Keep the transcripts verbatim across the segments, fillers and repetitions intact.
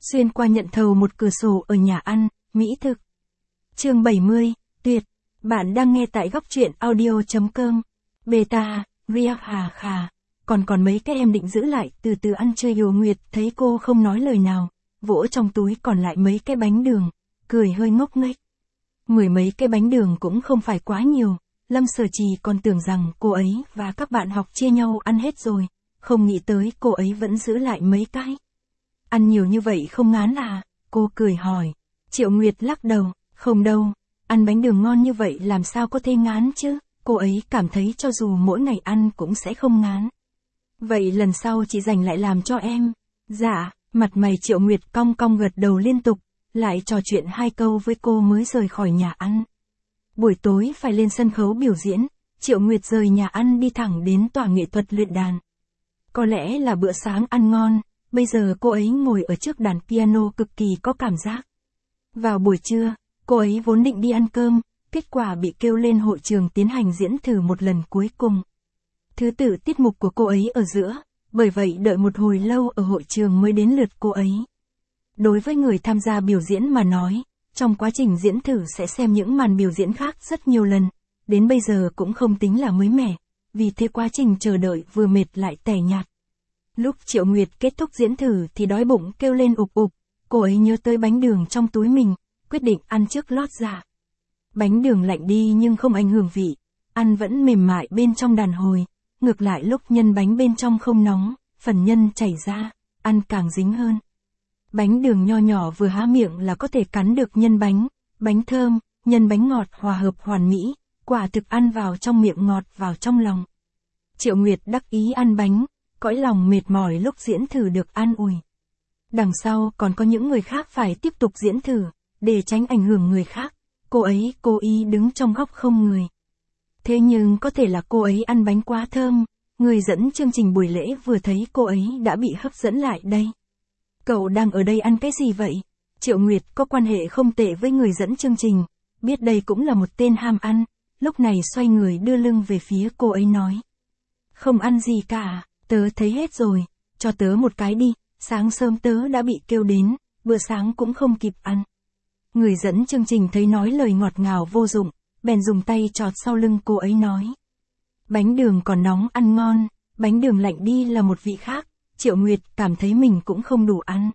Xuyên qua nhận thầu một cửa sổ ở nhà ăn, mỹ thực. Chương bảy mươi, tuyệt. Bạn đang nghe tại góc truyện audio.com. Beta, Riak Hà Khà. Còn còn mấy cái em định giữ lại từ từ ăn chơi Yêu Nguyệt thấy cô không nói lời nào, vỗ trong túi còn lại mấy cái bánh đường, cười hơi ngốc nghếch. Mười mấy cái bánh đường cũng không phải quá nhiều, Lâm Sở Trì còn tưởng rằng cô ấy và các bạn học chia nhau ăn hết rồi, không nghĩ tới cô ấy vẫn giữ lại mấy cái. Ăn nhiều như vậy không ngán à? Cô cười hỏi. Triệu Nguyệt lắc đầu, không đâu, ăn bánh đường ngon như vậy làm sao có thể ngán chứ, cô ấy cảm thấy cho dù mỗi ngày ăn cũng sẽ không ngán. Vậy lần sau chị dành lại làm cho em. Dạ, mặt mày Triệu Nguyệt cong cong gật đầu liên tục, lại trò chuyện hai câu với cô mới rời khỏi nhà ăn. Buổi tối phải lên sân khấu biểu diễn, Triệu Nguyệt rời nhà ăn đi thẳng đến tòa nghệ thuật luyện đàn. Có lẽ là bữa sáng ăn ngon, bây giờ cô ấy ngồi ở trước đàn piano cực kỳ có cảm giác. Vào buổi trưa, cô ấy vốn định đi ăn cơm, kết quả bị kêu lên hội trường tiến hành diễn thử một lần cuối cùng. Thứ tự tiết mục của cô ấy ở giữa, bởi vậy đợi một hồi lâu ở hội trường mới đến lượt cô ấy. Đối với người tham gia biểu diễn mà nói, trong quá trình diễn thử sẽ xem những màn biểu diễn khác rất nhiều lần, đến bây giờ cũng không tính là mới mẻ, vì thế quá trình chờ đợi vừa mệt lại tẻ nhạt. Lúc Triệu Nguyệt kết thúc diễn thử thì đói bụng kêu lên ục ục, cô ấy nhớ tới bánh đường trong túi mình, quyết định ăn trước lót dạ. Bánh đường lạnh đi nhưng không ảnh hưởng vị, ăn vẫn mềm mại bên trong đàn hồi, ngược lại lúc nhân bánh bên trong không nóng, phần nhân chảy ra, ăn càng dính hơn. Bánh đường nho nhỏ vừa há miệng là có thể cắn được nhân bánh, bánh thơm, nhân bánh ngọt hòa hợp hoàn mỹ, quả thực ăn vào trong miệng ngọt vào trong lòng. Triệu Nguyệt đắc ý ăn bánh, cõi lòng mệt mỏi lúc diễn thử được an ủi. Đằng sau còn có những người khác phải tiếp tục diễn thử, để tránh ảnh hưởng người khác, cô ấy cố ý đứng trong góc không người. Thế nhưng có thể là cô ấy ăn bánh quá thơm, người dẫn chương trình buổi lễ vừa thấy cô ấy đã bị hấp dẫn lại đây. Cậu đang ở đây ăn cái gì vậy? Triệu Nguyệt có quan hệ không tệ với người dẫn chương trình, biết đây cũng là một tên ham ăn, lúc này xoay người đưa lưng về phía cô ấy nói. Không ăn gì cả, tớ thấy hết rồi, cho tớ một cái đi, sáng sớm tớ đã bị kêu đến, bữa sáng cũng không kịp ăn. Người dẫn chương trình thấy nói lời ngọt ngào vô dụng, bèn dùng tay chọt sau lưng cô ấy nói. Bánh đường còn nóng ăn ngon, bánh đường lạnh đi là một vị khác. Triệu Nguyệt cảm thấy mình cũng không đủ ăn.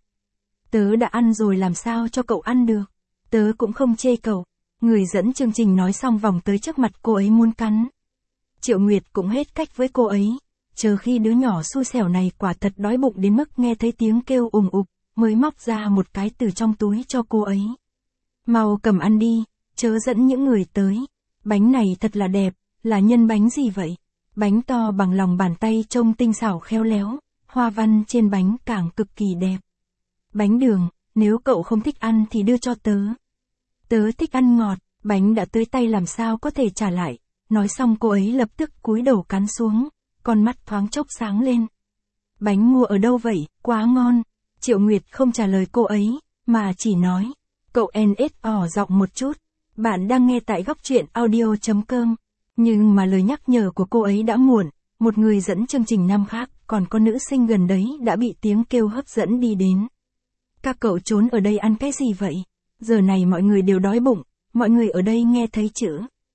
Tớ đã ăn rồi làm sao cho cậu ăn được. Tớ cũng không chê cậu. Người dẫn chương trình nói xong vòng tới trước mặt cô ấy muốn cắn. Triệu Nguyệt cũng hết cách với cô ấy. Chờ khi đứa nhỏ xui xẻo này quả thật đói bụng đến mức nghe thấy tiếng kêu ùng ục, mới móc ra một cái từ trong túi cho cô ấy. Mau cầm ăn đi, chớ dẫn những người tới. Bánh này thật là đẹp, là nhân bánh gì vậy? Bánh to bằng lòng bàn tay trông tinh xảo khéo léo. Hoa văn trên bánh càng cực kỳ đẹp. Bánh đường, nếu cậu không thích ăn thì đưa cho tớ. Tớ thích ăn ngọt, bánh đã tới tay làm sao có thể trả lại. Nói xong cô ấy lập tức cúi đầu cắn xuống, con mắt thoáng chốc sáng lên. Bánh mua ở đâu vậy, quá ngon. Triệu Nguyệt không trả lời cô ấy, mà chỉ nói. Cậu en ét ỏ giọng một chút. Bạn đang nghe tại góc truyện audio.com. Nhưng mà lời nhắc nhở của cô ấy đã muộn. Một người dẫn chương trình nam khác, còn có nữ sinh gần đấy đã bị tiếng kêu hấp dẫn đi đến. Các cậu trốn ở đây ăn cái gì vậy? Giờ này mọi người đều đói bụng, mọi người ở đây nghe thấy chữ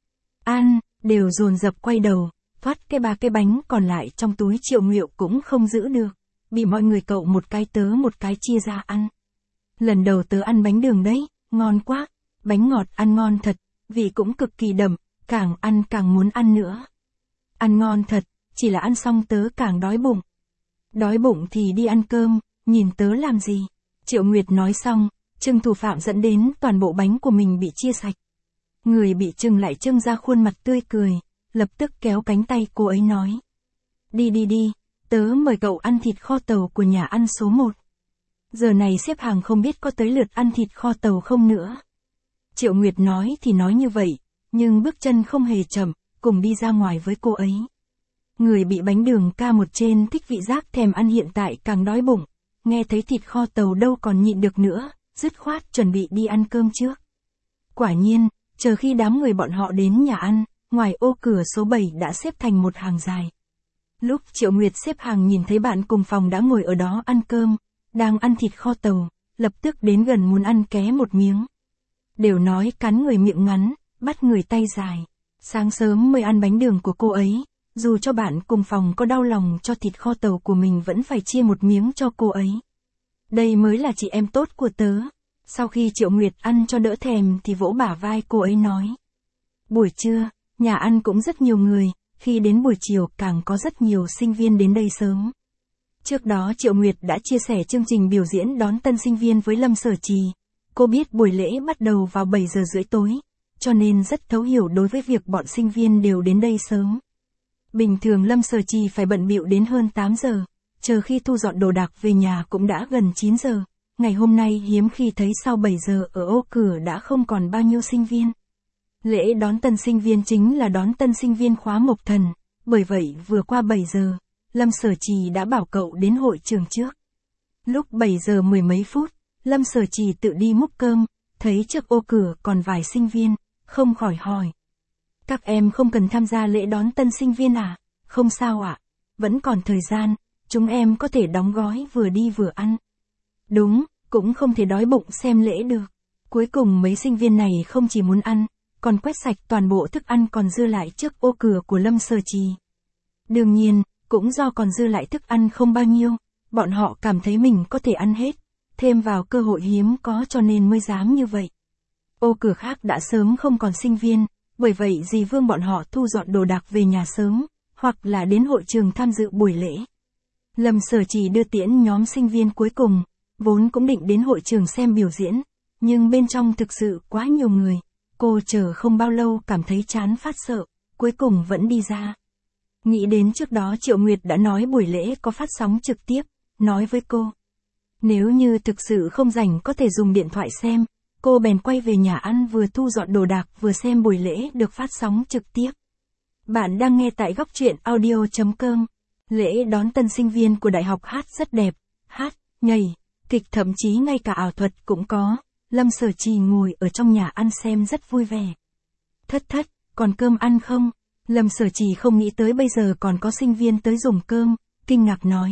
ăn, đều dồn dập quay đầu, thoát cái ba cái bánh còn lại trong túi Triệu Nguyệt cũng không giữ được, bị mọi người cậu một cái tớ một cái chia ra ăn. Lần đầu tớ ăn bánh đường đấy, ngon quá, bánh ngọt ăn ngon thật, vị cũng cực kỳ đậm, càng ăn càng muốn ăn nữa. Ăn ngon thật. Chỉ là ăn xong tớ càng đói bụng. Đói bụng thì đi ăn cơm, nhìn tớ làm gì? Triệu Nguyệt nói xong, trưng thủ phạm dẫn đến toàn bộ bánh của mình bị chia sạch. Người bị trưng lại trưng ra khuôn mặt tươi cười, lập tức kéo cánh tay cô ấy nói. Đi đi đi, tớ mời cậu ăn thịt kho tàu của nhà ăn số một. Giờ này xếp hàng không biết có tới lượt ăn thịt kho tàu không nữa. Triệu Nguyệt nói thì nói như vậy, nhưng bước chân không hề chậm, cùng đi ra ngoài với cô ấy. Người bị bánh đường ca một trên thích vị giác thèm ăn hiện tại càng đói bụng, nghe thấy thịt kho tàu đâu còn nhịn được nữa, dứt khoát chuẩn bị đi ăn cơm trước. Quả nhiên, chờ khi đám người bọn họ đến nhà ăn, ngoài ô cửa số bảy đã xếp thành một hàng dài. Lúc Triệu Nguyệt xếp hàng nhìn thấy bạn cùng phòng đã ngồi ở đó ăn cơm, đang ăn thịt kho tàu, lập tức đến gần muốn ăn ké một miếng. Đều nói cắn người miệng ngắn, bắt người tay dài. Sáng sớm mới ăn bánh đường của cô ấy, dù cho bạn cùng phòng có đau lòng cho thịt kho tàu của mình vẫn phải chia một miếng cho cô ấy. Đây mới là chị em tốt của tớ. Sau khi Triệu Nguyệt ăn cho đỡ thèm thì vỗ bả vai cô ấy nói. Buổi trưa, nhà ăn cũng rất nhiều người, khi đến buổi chiều càng có rất nhiều sinh viên đến đây sớm. Trước đó Triệu Nguyệt đã chia sẻ chương trình biểu diễn đón tân sinh viên với Lâm Sở Trì. Cô biết buổi lễ bắt đầu vào bảy giờ rưỡi tối, cho nên rất thấu hiểu đối với việc bọn sinh viên đều đến đây sớm. Bình thường Lâm Sở Trì phải bận bịu đến hơn tám giờ, chờ khi thu dọn đồ đạc về nhà cũng đã gần chín giờ. Ngày hôm nay hiếm khi thấy sau bảy giờ ở ô cửa đã không còn bao nhiêu sinh viên. Lễ đón tân sinh viên chính là đón tân sinh viên khóa Mộc Thần, bởi vậy vừa qua bảy giờ, Lâm Sở Trì đã bảo cậu đến hội trường trước. Lúc bảy giờ mười mấy phút, Lâm Sở Trì tự đi múc cơm, thấy trước ô cửa còn vài sinh viên, không khỏi hỏi. Các em không cần tham gia lễ đón tân sinh viên à? Không sao ạ, vẫn còn thời gian, chúng em có thể đóng gói vừa đi vừa ăn. Đúng, cũng không thể đói bụng xem lễ được. Cuối cùng mấy sinh viên này không chỉ muốn ăn, còn quét sạch toàn bộ thức ăn còn dư lại trước ô cửa của Lâm Sở Trì. Đương nhiên, cũng do còn dư lại thức ăn không bao nhiêu, bọn họ cảm thấy mình có thể ăn hết, thêm vào cơ hội hiếm có cho nên mới dám như vậy. Ô cửa khác đã sớm không còn sinh viên, bởi vậy dì Vương bọn họ thu dọn đồ đạc về nhà sớm, hoặc là đến hội trường tham dự buổi lễ. Lâm Sở Trì đưa tiễn nhóm sinh viên cuối cùng, vốn cũng định đến hội trường xem biểu diễn, nhưng bên trong thực sự quá nhiều người, cô chờ không bao lâu cảm thấy chán phát sợ, cuối cùng vẫn đi ra. Nghĩ đến trước đó Triệu Nguyệt đã nói buổi lễ có phát sóng trực tiếp, nói với cô. Nếu như thực sự không rảnh có thể dùng điện thoại xem, cô bèn quay về nhà ăn vừa thu dọn đồ đạc vừa xem buổi lễ được phát sóng trực tiếp. Bạn đang nghe tại góc truyện audio chấm com. Lễ đón tân sinh viên của đại học hát rất đẹp, hát, nhảy, kịch thậm chí ngay cả ảo thuật cũng có. Lâm Sở Trì ngồi ở trong nhà ăn xem rất vui vẻ. Thất thất, còn cơm ăn không? Lâm Sở Trì không nghĩ tới bây giờ còn có sinh viên tới dùng cơm, kinh ngạc nói.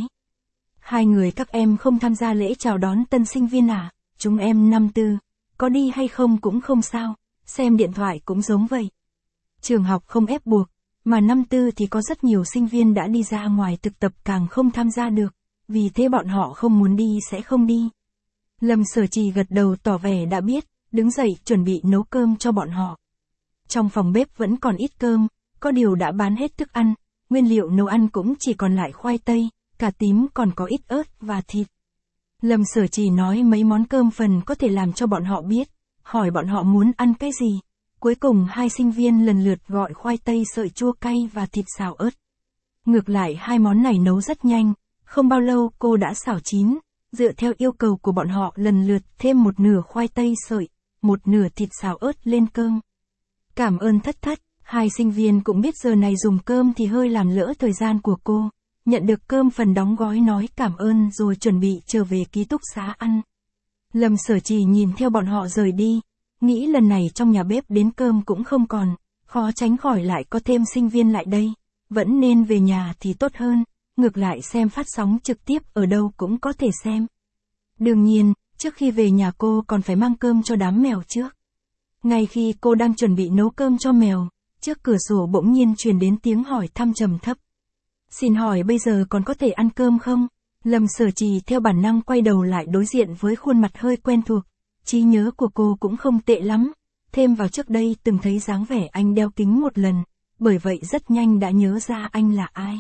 Hai người các em không tham gia lễ chào đón tân sinh viên à? Chúng em năm tư, có đi hay không cũng không sao, xem điện thoại cũng giống vậy. Trường học không ép buộc, mà năm tư thì có rất nhiều sinh viên đã đi ra ngoài thực tập càng không tham gia được, vì thế bọn họ không muốn đi sẽ không đi. Lâm Sở Trì gật đầu tỏ vẻ đã biết, đứng dậy chuẩn bị nấu cơm cho bọn họ. Trong phòng bếp vẫn còn ít cơm, có điều đã bán hết thức ăn, nguyên liệu nấu ăn cũng chỉ còn lại khoai tây, cà tím còn có ít ớt và thịt. Lâm Sở Trì nói mấy món cơm phần có thể làm cho bọn họ biết, hỏi bọn họ muốn ăn cái gì. Cuối cùng hai sinh viên lần lượt gọi khoai tây sợi chua cay và thịt xào ớt. Ngược lại hai món này nấu rất nhanh, không bao lâu cô đã xào chín, dựa theo yêu cầu của bọn họ lần lượt thêm một nửa khoai tây sợi, một nửa thịt xào ớt lên cơm. Cảm ơn thất thất, hai sinh viên cũng biết giờ này dùng cơm thì hơi làm lỡ thời gian của cô. Nhận được cơm phần đóng gói nói cảm ơn rồi chuẩn bị trở về ký túc xá ăn. Lâm Sở Trì nhìn theo bọn họ rời đi, nghĩ lần này trong nhà bếp đến cơm cũng không còn, khó tránh khỏi lại có thêm sinh viên lại đây, vẫn nên về nhà thì tốt hơn, ngược lại xem phát sóng trực tiếp ở đâu cũng có thể xem. Đương nhiên, trước khi về nhà cô còn phải mang cơm cho đám mèo trước. Ngay khi cô đang chuẩn bị nấu cơm cho mèo, trước cửa sổ bỗng nhiên truyền đến tiếng hỏi thăm trầm thấp. Xin hỏi bây giờ còn có thể ăn cơm không? Lâm Sở Trì theo bản năng quay đầu lại đối diện với khuôn mặt hơi quen thuộc. Trí nhớ của cô cũng không tệ lắm. Thêm vào trước đây từng thấy dáng vẻ anh đeo kính một lần, bởi vậy rất nhanh đã nhớ ra anh là ai.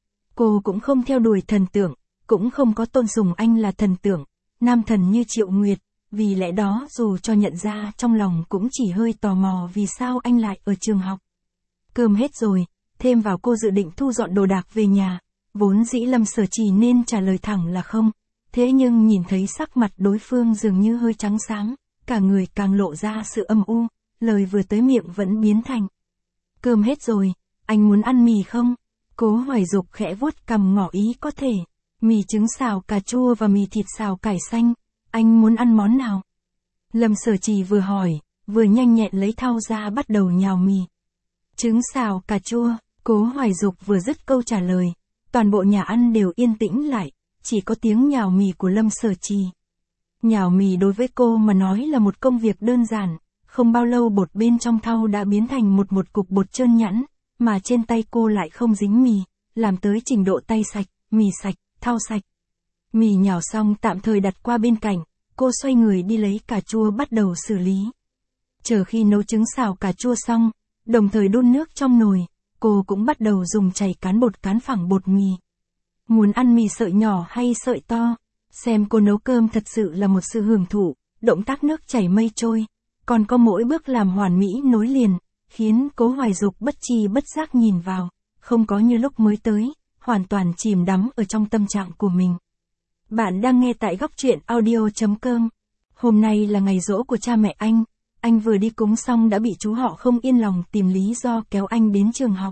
Cô cũng không theo đuổi thần tượng, cũng không có tôn sùng anh là thần tượng, nam thần như Triệu Nguyệt, vì lẽ đó dù cho nhận ra trong lòng cũng chỉ hơi tò mò vì sao anh lại ở trường học. Cơm hết rồi, thêm vào cô dự định thu dọn đồ đạc về nhà, vốn dĩ Lâm Sở Trì nên trả lời thẳng là không, thế nhưng nhìn thấy sắc mặt đối phương dường như hơi trắng xám, cả người càng lộ ra sự âm u, lời vừa tới miệng vẫn biến thành. Cơm hết rồi, anh muốn ăn mì không? Cố Hoài Dục khẽ vuốt cằm ngỏ ý có thể, mì trứng xào cà chua và mì thịt xào cải xanh, anh muốn ăn món nào? Lâm Sở Trì vừa hỏi, vừa nhanh nhẹn lấy thau ra bắt đầu nhào mì. Trứng xào cà chua, Cố Hoài Dục vừa dứt câu trả lời, toàn bộ nhà ăn đều yên tĩnh lại, chỉ có tiếng nhào mì của Lâm Sở Trì. Nhào mì đối với cô mà nói là một công việc đơn giản, không bao lâu bột bên trong thau đã biến thành một một cục bột trơn nhẵn, mà trên tay cô lại không dính mì, làm tới trình độ tay sạch, mì sạch, thau sạch. Mì nhào xong tạm thời đặt qua bên cạnh, cô xoay người đi lấy cà chua bắt đầu xử lý. Chờ khi nấu trứng xào cà chua xong, đồng thời đun nước trong nồi, cô cũng bắt đầu dùng chày cán bột cán phẳng bột mì. Muốn ăn mì sợi nhỏ hay sợi to, xem cô nấu cơm thật sự là một sự hưởng thụ, động tác nước chảy mây trôi, còn có mỗi bước làm hoàn mỹ nối liền, khiến Cố Hoài Dục bất tri bất giác nhìn vào, không có như lúc mới tới, hoàn toàn chìm đắm ở trong tâm trạng của mình. Bạn đang nghe tại góc truyện audio chấm com. Hôm nay là ngày giỗ của cha mẹ anh, anh vừa đi cúng xong đã bị chú họ không yên lòng tìm lý do kéo anh đến trường học.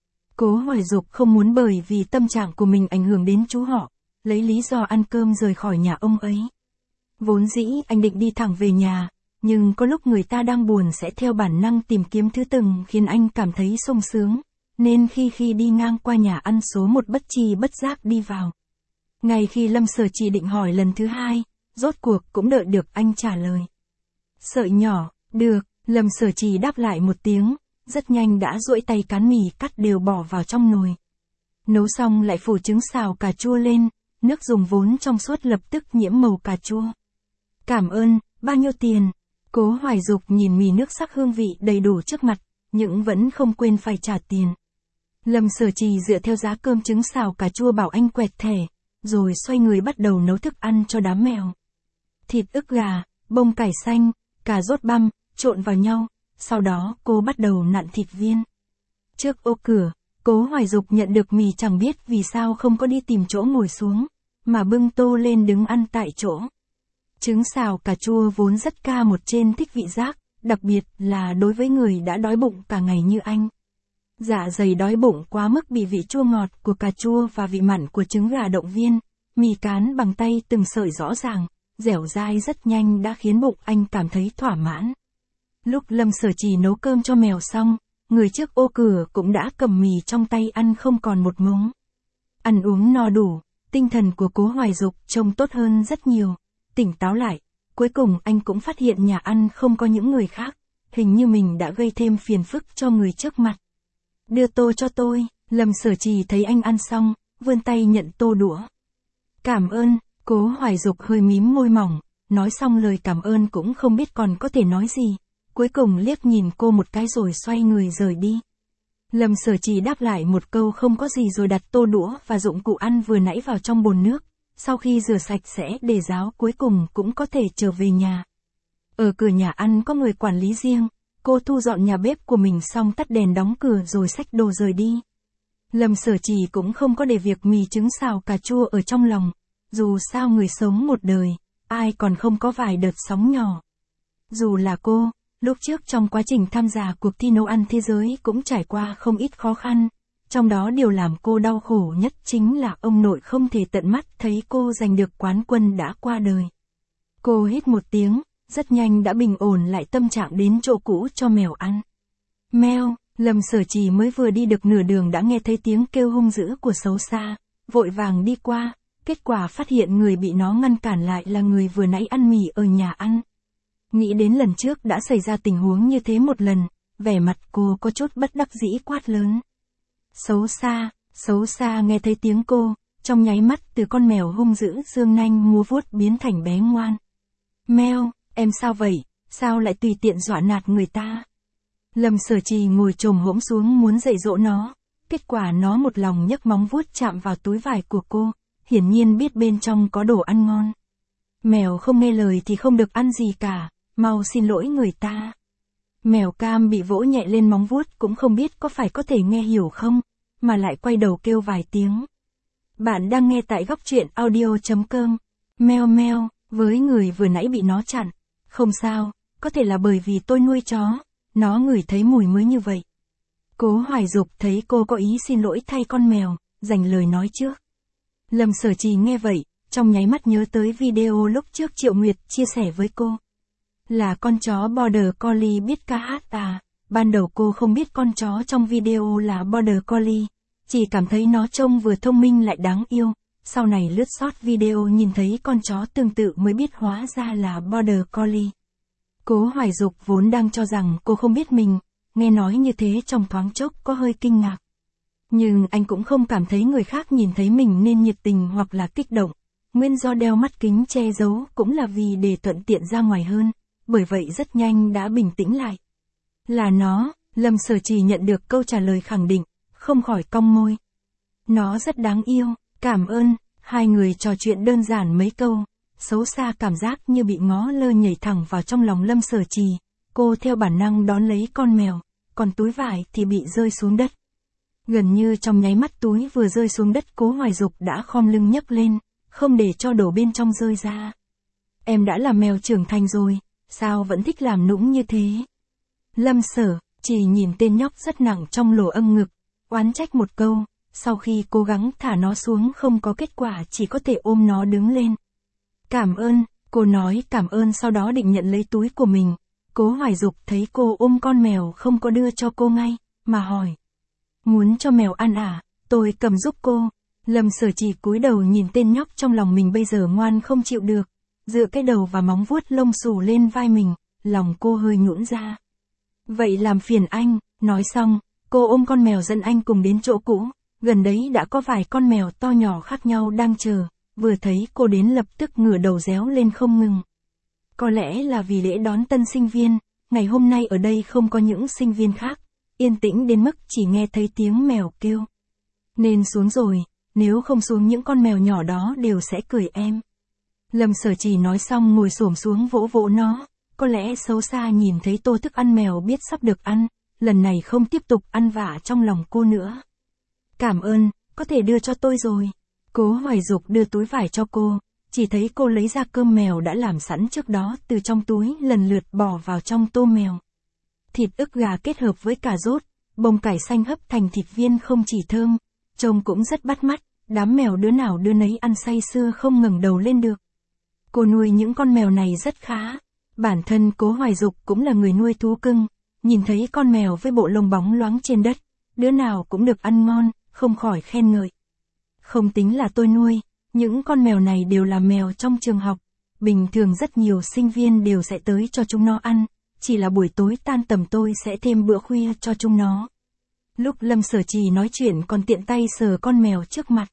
Cố Hoài Dục không muốn bởi vì tâm trạng của mình ảnh hưởng đến chú họ, lấy lý do ăn cơm rời khỏi nhà ông ấy. Vốn dĩ anh định đi thẳng về nhà, nhưng có lúc người ta đang buồn sẽ theo bản năng tìm kiếm thứ từng khiến anh cảm thấy sung sướng, nên khi khi đi ngang qua nhà ăn số một bất tri bất giác đi vào. Ngay khi Lâm Sở Trì định hỏi lần thứ hai, rốt cuộc cũng đợi được anh trả lời. Sợi nhỏ, được, Lâm Sở Trì đáp lại một tiếng, rất nhanh đã duỗi tay cán mì cắt đều bỏ vào trong nồi. Nấu xong lại phủ trứng xào cà chua lên, nước dùng vốn trong suốt lập tức nhiễm màu cà chua. Cảm ơn, bao nhiêu tiền? Cố Hoài Dục nhìn mì nước sắc hương vị đầy đủ trước mặt, nhưng vẫn không quên phải trả tiền. Lâm Sở Trì dựa theo giá cơm trứng xào cà chua bảo anh quẹt thẻ, rồi xoay người bắt đầu nấu thức ăn cho đám mèo. Thịt ức gà, bông cải xanh, cà rốt băm, trộn vào nhau, sau đó cô bắt đầu nặn thịt viên. Trước ô cửa, Cố Hoài Dục nhận được mì chẳng biết vì sao không có đi tìm chỗ ngồi xuống, mà bưng tô lên đứng ăn tại chỗ. Trứng xào cà chua vốn rất ca một trên thích vị giác, đặc biệt là đối với người đã đói bụng cả ngày như anh. Dạ dày đói bụng quá mức bị vị chua ngọt của cà chua và vị mặn của trứng gà động viên, mì cán bằng tay từng sợi rõ ràng, dẻo dai rất nhanh đã khiến bụng anh cảm thấy thỏa mãn. Lúc Lâm Sở Trì nấu cơm cho mèo xong, người trước ô cửa cũng đã cầm mì trong tay ăn không còn một muỗng. Ăn uống no đủ, tinh thần của Cố Hoài Dục trông tốt hơn rất nhiều, tỉnh táo lại, cuối cùng anh cũng phát hiện nhà ăn không có những người khác, hình như mình đã gây thêm phiền phức cho người trước mặt. Đưa tô cho tôi, Lâm Sở Trì thấy anh ăn xong, vươn tay nhận tô đũa. Cảm ơn, Cố Hoài Dục hơi mím môi mỏng, nói xong lời cảm ơn cũng không biết còn có thể nói gì, cuối cùng liếc nhìn cô một cái rồi xoay người rời đi. Lâm Sở Trì đáp lại một câu không có gì rồi đặt tô đũa và dụng cụ ăn vừa nãy vào trong bồn nước, sau khi rửa sạch sẽ để ráo cuối cùng cũng có thể trở về nhà. Ở cửa nhà ăn có người quản lý riêng, cô thu dọn nhà bếp của mình xong tắt đèn đóng cửa rồi xách đồ rời đi. Lâm Sở Trì cũng không có để việc mì trứng xào cà chua ở trong lòng, dù sao người sống một đời, ai còn không có vài đợt sóng nhỏ. Dù là cô, lúc trước trong quá trình tham gia cuộc thi nấu ăn thế giới cũng trải qua không ít khó khăn, trong đó điều làm cô đau khổ nhất chính là ông nội không thể tận mắt thấy cô giành được quán quân đã qua đời. Cô hít một tiếng, rất nhanh đã bình ổn lại tâm trạng đến chỗ cũ cho mèo ăn. Mèo, Lâm Sở Trì mới vừa đi được nửa đường đã nghe thấy tiếng kêu hung dữ của xấu xa, vội vàng đi qua, kết quả phát hiện người bị nó ngăn cản lại là người vừa nãy ăn mì ở nhà ăn. Nghĩ đến lần trước đã xảy ra tình huống như thế một lần, vẻ mặt cô có chút bất đắc dĩ quát lớn. Xấu xa, xấu xa nghe thấy tiếng cô, trong nháy mắt từ con mèo hung dữ dương nanh múa vuốt biến thành bé ngoan. Mèo, em sao vậy, sao lại tùy tiện dọa nạt người ta? Lâm Sở Trì ngồi chồm hổm xuống muốn dạy dỗ nó, kết quả nó một lòng nhấc móng vuốt chạm vào túi vải của cô, hiển nhiên biết bên trong có đồ ăn ngon. Mèo không nghe lời thì không được ăn gì cả, mau xin lỗi người ta. Mèo cam bị vỗ nhẹ lên móng vuốt cũng không biết có phải có thể nghe hiểu không, mà lại quay đầu kêu vài tiếng. Bạn đang nghe tại góc truyện audio chấm com. Meo meo, với người vừa nãy bị nó chặn. Không sao, có thể là bởi vì tôi nuôi chó, nó ngửi thấy mùi mới như vậy. Cố Hoài Dục thấy cô có ý xin lỗi thay con mèo, dành lời nói trước. Lâm Sở Trì nghe vậy, trong nháy mắt nhớ tới video lúc trước Triệu Nguyệt chia sẻ với cô. Là con chó Border Collie biết ca hát à, ban đầu cô không biết con chó trong video là Border Collie, chỉ cảm thấy nó trông vừa thông minh lại đáng yêu, sau này lướt sót video nhìn thấy con chó tương tự mới biết hóa ra là Border Collie. Cố Hoài Dục vốn đang cho rằng cô không biết mình, nghe nói như thế trong thoáng chốc có hơi kinh ngạc. Nhưng anh cũng không cảm thấy người khác nhìn thấy mình nên nhiệt tình hoặc là kích động. Nguyên do đeo mắt kính che giấu cũng là vì để thuận tiện ra ngoài hơn, bởi vậy rất nhanh đã bình tĩnh lại. Là nó, Lâm Sở Trì nhận được câu trả lời khẳng định, không khỏi cong môi. Nó rất đáng yêu, cảm ơn, hai người trò chuyện đơn giản mấy câu, xấu xa cảm giác như bị ngó lơ nhảy thẳng vào trong lòng Lâm Sở Trì, cô theo bản năng đón lấy con mèo, còn túi vải thì bị rơi xuống đất. Gần như trong nháy mắt túi vừa rơi xuống đất Cố Hoài Dục đã khom lưng nhấc lên, không để cho đổ bên trong rơi ra. Em đã là mèo trưởng thành rồi, sao vẫn thích làm nũng như thế? Lâm Sở Trì nhìn tên nhóc rất nặng trong lỗ âm ngực, oán trách một câu, sau khi cố gắng thả nó xuống không có kết quả chỉ có thể ôm nó đứng lên. Cảm ơn, cô nói cảm ơn sau đó định nhận lấy túi của mình. Cố Hoài Dục thấy cô ôm con mèo không có đưa cho cô ngay, mà hỏi. Muốn cho mèo ăn à, tôi cầm giúp cô. Lâm Sở Trì cúi đầu nhìn tên nhóc trong lòng mình bây giờ ngoan không chịu được, dựa cái đầu và móng vuốt lông xù lên vai mình, lòng cô hơi nhũn ra. Vậy làm phiền anh, nói xong, cô ôm con mèo dẫn anh cùng đến chỗ cũ, gần đấy đã có vài con mèo to nhỏ khác nhau đang chờ, vừa thấy cô đến lập tức ngửa đầu réo lên không ngừng. Có lẽ là vì lễ đón tân sinh viên, ngày hôm nay ở đây không có những sinh viên khác, yên tĩnh đến mức chỉ nghe thấy tiếng mèo kêu. Nên xuống rồi, nếu không xuống những con mèo nhỏ đó đều sẽ cười em. Lâm Sở Trì nói xong ngồi xổm xuống vỗ vỗ nó, có lẽ xấu xa nhìn thấy tô thức ăn mèo biết sắp được ăn, lần này không tiếp tục ăn vạ trong lòng cô nữa. Cảm ơn, có thể đưa cho tôi rồi. Cố Hoài Dục đưa túi vải cho cô, chỉ thấy cô lấy ra cơm mèo đã làm sẵn trước đó từ trong túi lần lượt bỏ vào trong tô mèo. Thịt ức gà kết hợp với cà rốt, bông cải xanh hấp thành thịt viên không chỉ thơm, trông cũng rất bắt mắt, đám mèo đứa nào đứa nấy ăn say sưa không ngẩng đầu lên được. Cô nuôi những con mèo này rất khá, bản thân Cố Hoài Dục cũng là người nuôi thú cưng, nhìn thấy con mèo với bộ lông bóng loáng trên đất, đứa nào cũng được ăn ngon, không khỏi khen ngợi. Không tính là tôi nuôi, những con mèo này đều là mèo trong trường học, bình thường rất nhiều sinh viên đều sẽ tới cho chúng nó ăn, chỉ là buổi tối tan tầm tôi sẽ thêm bữa khuya cho chúng nó. Lúc Lâm Sở Trì nói chuyện còn tiện tay sờ con mèo trước mặt.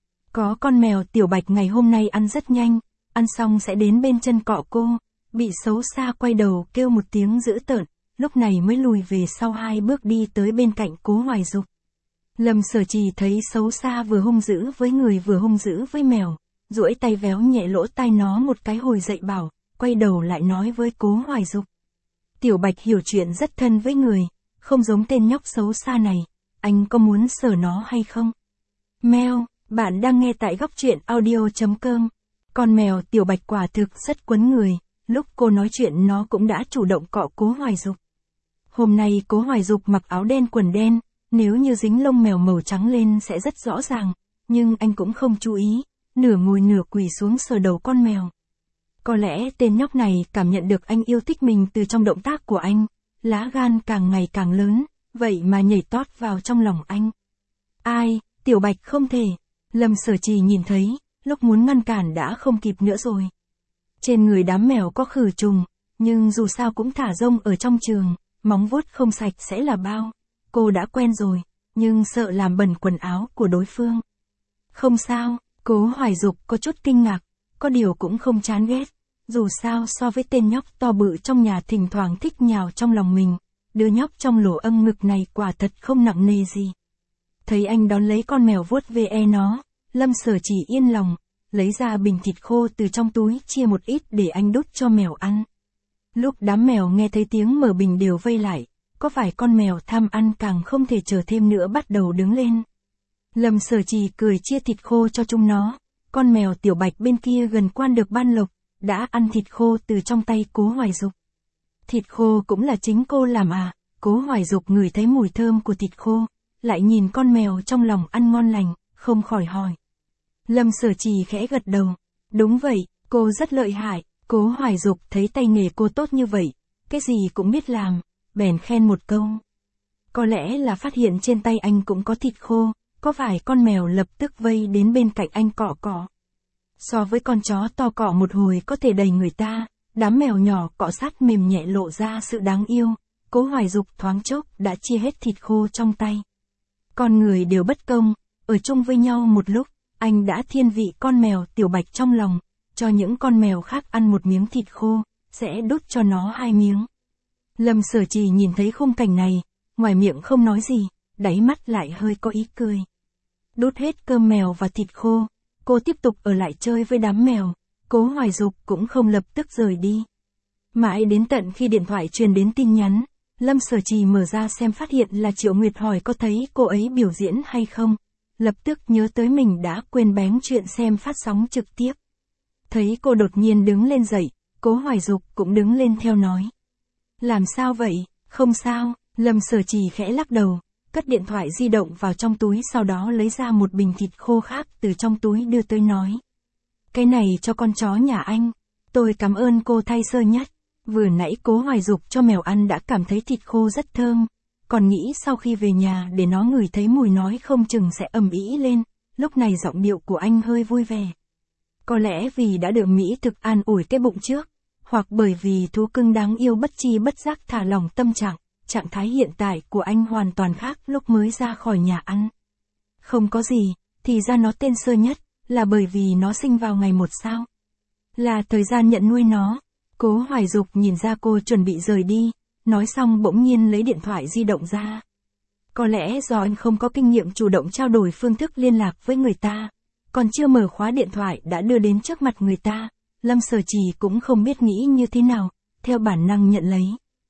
Có con mèo Tiểu Bạch ngày hôm nay ăn rất nhanh, ăn xong sẽ đến bên chân cọ cô, bị xấu xa quay đầu kêu một tiếng dữ tợn, lúc này mới lùi về sau hai bước đi tới bên cạnh Cố Hoài Dục. Lâm Sở Trì thấy xấu xa vừa hung dữ với người vừa hung dữ với mèo, duỗi tay véo nhẹ lỗ tai nó một cái hồi dậy bảo, quay đầu lại nói với Cố Hoài Dục. Tiểu Bạch hiểu chuyện rất thân với người, không giống tên nhóc xấu xa này, anh có muốn sờ nó hay không? Mèo, bạn đang nghe tại góc truyện audio chấm com. Con mèo Tiểu Bạch quả thực rất quấn người, lúc cô nói chuyện nó cũng đã chủ động cọ Cố Hoài Dục. Hôm nay Cố Hoài Dục mặc áo đen quần đen, nếu như dính lông mèo màu trắng lên sẽ rất rõ ràng, nhưng anh cũng không chú ý, nửa ngồi nửa quỳ xuống sờ đầu con mèo. Có lẽ tên nhóc này cảm nhận được anh yêu thích mình từ trong động tác của anh, lá gan càng ngày càng lớn, vậy mà nhảy tót vào trong lòng anh. Ai, Tiểu Bạch không thể. Lâm Sở Trì nhìn thấy, lúc muốn ngăn cản đã không kịp nữa rồi. Trên người đám mèo có khử trùng, nhưng dù sao cũng thả rông ở trong trường, móng vuốt không sạch sẽ là bao. Cô đã quen rồi, nhưng sợ làm bẩn quần áo của đối phương. Không sao, Cố Hoài Dục có chút kinh ngạc, có điều cũng không chán ghét. Dù sao so với tên nhóc to bự trong nhà thỉnh thoảng thích nhào trong lòng mình, đứa nhóc trong lỗ âm ngực này quả thật không nặng nề gì. Thấy anh đón lấy con mèo vuốt ve nó, Lâm Sở Trì yên lòng, lấy ra bình thịt khô từ trong túi chia một ít để anh đút cho mèo ăn. Lúc đám mèo nghe thấy tiếng mở bình đều vây lại, có phải con mèo tham ăn càng không thể chờ thêm nữa bắt đầu đứng lên. Lâm Sở Trì cười chia thịt khô cho chúng nó, con mèo Tiểu Bạch bên kia gần quan được ban lộc, đã ăn thịt khô từ trong tay Cố Hoài Dục. Thịt khô cũng là chính cô làm à? Cố Hoài Dục ngửi thấy mùi thơm của thịt khô, lại nhìn con mèo trong lòng ăn ngon lành, không khỏi hỏi. Lâm Sở Trì khẽ gật đầu. Đúng vậy, cô rất lợi hại. Cố Hoài Dục thấy tay nghề cô tốt như vậy, cái gì cũng biết làm, bèn khen một câu. Có lẽ là phát hiện trên tay anh cũng có thịt khô, có vài con mèo lập tức vây đến bên cạnh anh cọ cọ. So với con chó to cọ một hồi có thể đầy người ta, đám mèo nhỏ cọ sát mềm nhẹ lộ ra sự đáng yêu. Cố Hoài Dục thoáng chốc đã chia hết thịt khô trong tay. Con người đều bất công, ở chung với nhau một lúc, anh đã thiên vị con mèo Tiểu Bạch trong lòng, cho những con mèo khác ăn một miếng thịt khô, sẽ đút cho nó hai miếng. Lâm Sở Trì nhìn thấy khung cảnh này, ngoài miệng không nói gì, đáy mắt lại hơi có ý cười. Đút hết cơm mèo và thịt khô, cô tiếp tục ở lại chơi với đám mèo, Cố Hoài Dục cũng không lập tức rời đi. Mãi đến tận khi điện thoại truyền đến tin nhắn, Lâm Sở Trì mở ra xem phát hiện là Triệu Nguyệt hỏi có thấy cô ấy biểu diễn hay không, lập tức nhớ tới mình đã quên bén chuyện xem phát sóng trực tiếp. Thấy cô đột nhiên đứng lên dậy, Cố Hoài Dục cũng đứng lên theo nói. Làm sao vậy, không sao, Lâm Sở Trì khẽ lắc đầu, cất điện thoại di động vào trong túi sau đó lấy ra một bình thịt khô khác từ trong túi đưa tới nói. Cái này cho con chó nhà anh, tôi cảm ơn cô thay Sơ Nhất. Vừa nãy Cố Hoài Dục cho mèo ăn đã cảm thấy thịt khô rất thơm, còn nghĩ sau khi về nhà để nó ngửi thấy mùi nói không chừng sẽ ầm ĩ lên, lúc này giọng điệu của anh hơi vui vẻ. Có lẽ vì đã được Mỹ thực an ủi cái bụng trước, hoặc bởi vì thú cưng đáng yêu bất chi bất giác thả lỏng tâm trạng, trạng thái hiện tại của anh hoàn toàn khác lúc mới ra khỏi nhà ăn. Không có gì, thì ra nó tên Sơ Nhất, là bởi vì nó sinh vào ngày một sao. Là thời gian nhận nuôi nó. Cố Hoài Dục nhìn ra cô chuẩn bị rời đi, nói xong bỗng nhiên lấy điện thoại di động ra. Có lẽ do anh không có kinh nghiệm chủ động trao đổi phương thức liên lạc với người ta, còn chưa mở khóa điện thoại đã đưa đến trước mặt người ta, Lâm Sở Trì cũng không biết nghĩ như thế nào, theo bản năng nhận lấy.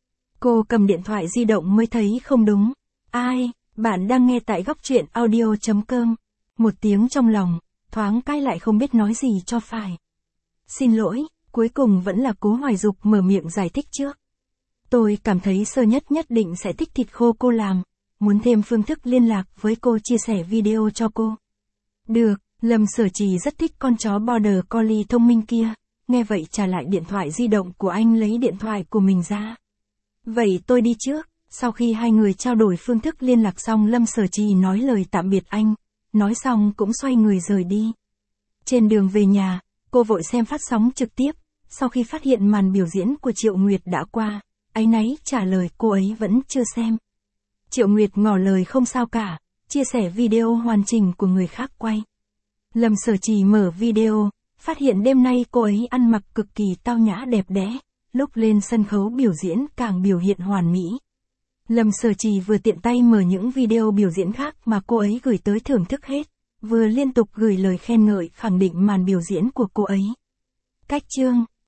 Cô cầm điện thoại di động mới thấy không đúng. Ai, bạn đang nghe tại góc truyện audio chấm com. Một tiếng trong lòng, thoáng cái lại không biết nói gì cho phải. Xin lỗi. Cuối cùng vẫn là Cố Hoài Dục mở miệng giải thích trước. Tôi cảm thấy Sơ Nhất nhất định sẽ thích thịt khô cô làm, muốn thêm phương thức liên lạc với cô chia sẻ video cho cô. Được, Lâm Sở Trì rất thích con chó Border Collie thông minh kia, nghe vậy trả lại điện thoại di động của anh lấy điện thoại của mình ra. Vậy tôi đi trước, sau khi hai người trao đổi phương thức liên lạc xong Lâm Sở Trì nói lời tạm biệt anh, nói xong cũng xoay người rời đi. Trên đường về nhà, cô vội xem phát sóng trực tiếp. Sau khi phát hiện màn biểu diễn của Triệu Nguyệt đã qua, áy náy trả lời cô ấy vẫn chưa xem. Triệu Nguyệt ngỏ lời không sao cả, chia sẻ video hoàn chỉnh của người khác quay. Lâm Sở Trì mở video, phát hiện đêm nay cô ấy ăn mặc cực kỳ tao nhã đẹp đẽ, lúc lên sân khấu biểu diễn càng biểu hiện hoàn mỹ. Lâm Sở Trì vừa tiện tay mở những video biểu diễn khác mà cô ấy gửi tới thưởng thức hết, vừa liên tục gửi lời khen ngợi khẳng định màn biểu diễn của cô ấy. Cách chương